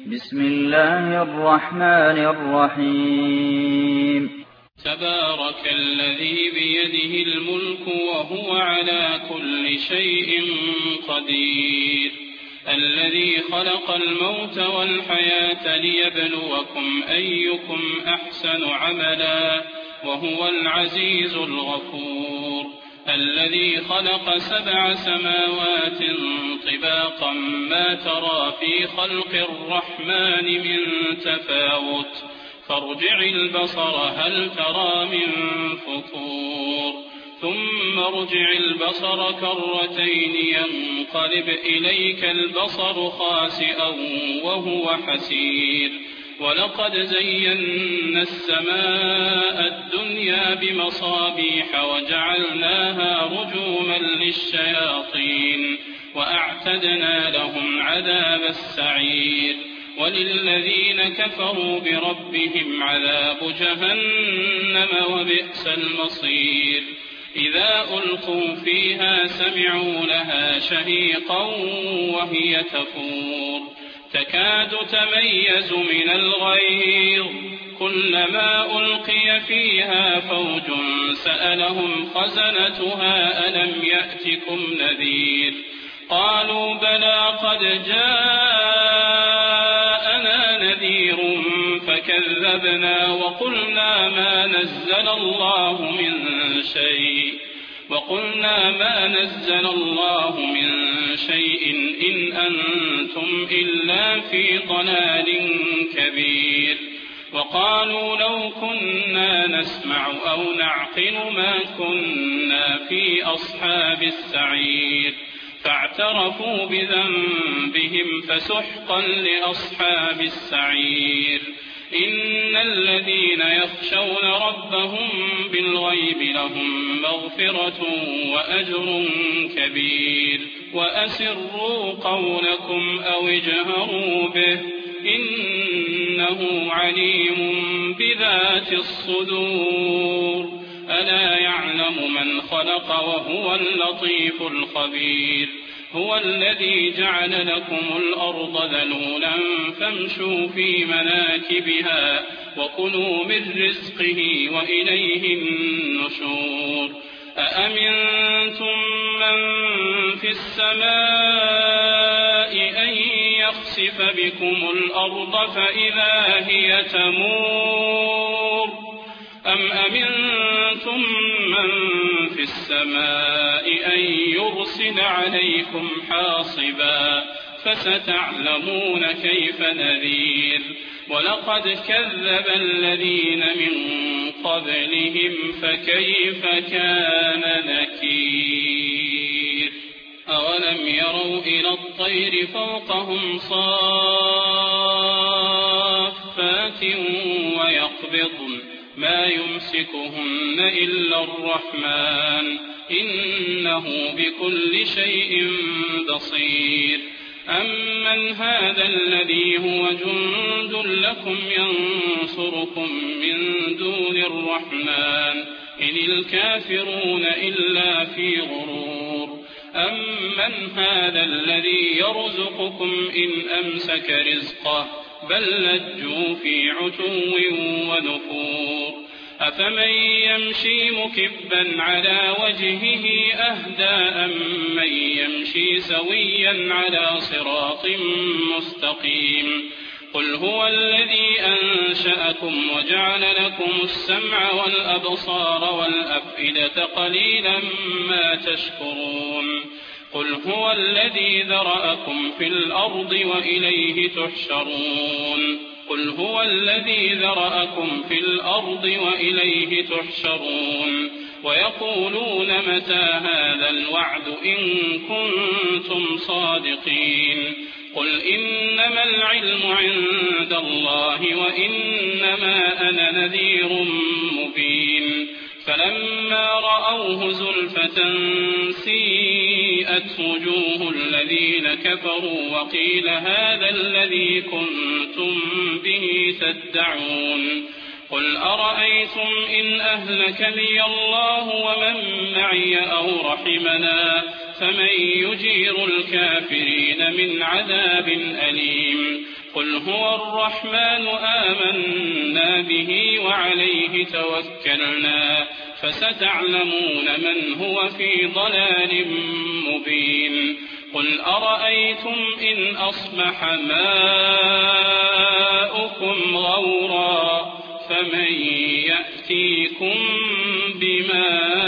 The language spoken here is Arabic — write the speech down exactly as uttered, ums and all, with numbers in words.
بسم الله الرحمن الرحيم. تبارك الذي بيده الملك وهو على كل شيء قدير، الذي خلق الموت والحياة ليبلوكم أيكم أحسن عملا وهو العزيز الغفور، الذي خلق سبع سماوات طباقا ما ترى في خلق الرحمن من تفاوت، فارجع البصر هل ترى من فطور، ثم ارجع البصر كرتين ينقلب إليك البصر خاسئا وهو حسير، ولقد زينا السماء الدنيا بمصابيح وجعلناها رجوما للشياطين وأعتدنا لهم عذاب السعير، وللذين كفروا بربهم عذاب جهنم وبئس المصير، إذا ألقوا فيها سمعوا لها شهيقا وهي تفور، تكاد تميز من الغيظ، كلما ألقي فيها فوج سألهم خزنتها ألم يأتكم نذير، قالوا بلى قد جاءنا نذير فكذبنا وقلنا ما نزل الله من شيء وقلنا ما نزل الله من شيء إن أنتم إلا في ضلال كبير، وقالوا لو كنا نسمع أو نعقل ما كنا في أصحاب السعير، فاعترفوا بذنبهم فسحقا لأصحاب السعير، إن الذين يخشون ربهم بالغيب لهم مغفرة وأجر كبير، وأسروا قولكم أو اجهروا به إنه عليم بذات الصدور، ألا يعلم من خلق وهو اللطيف الخبير، هو الذي جعل لكم الأرض ذلولا فامشوا في مناكبها وكلوا من رزقه وإليه النشور، أأمنتم من في السماء أن يخسف بكم الأرض فإذا هي تمور، أم أمنتم من في السماء أن يرسل عليكم حاصبا، فستعلمون كيف نذير، ولقد كذب الذين من قبلهم فكيف كان نكير، أولم يروا إلى الطير فوقهم صافات ويقبضن ما يمسكهن إلا الرحمن إنه بكل شيء بصير، أمن هذا الذي هو جند لكم ينصركم من دون الرحمن إن الكافرون إلا في غرور، أمن هذا الذي يرزقكم إن أمسك رزقه بل لجوا في عتو ونفور، أفمن يمشي مكبا على وجهه أهدى أمن يمشي سويا على صراط مستقيم، قل هو الذي أنشأكم وجعل لكم السمع والأبصار والأفئدة قليلا ما تشكرون، قل هو الذي ذرأكم في الأرض وإليه تحشرون قل هو الذي ذرأكم في الأرض وإليه تحشرون ويقولون متى هذا الوعد إن كنتم صادقين، قل إنما العلم عند الله وإنما أنا نذير مبين، فلما رأوه زلفة سيئت وجوه الذين كفروا وقيل هذا الذي كنتم به تدعون، قل أرأيتم إن أهلكني الله ومن معي أو رحمنا فمن يجير الكافرين من عذاب أليم، قل هو الرحمن آمنا به وعليه توكلنا فستعلمون من هو في ضلال مبين قل أرأيتم إن أصبح ماؤكم غورا فمن يأتيكم بماء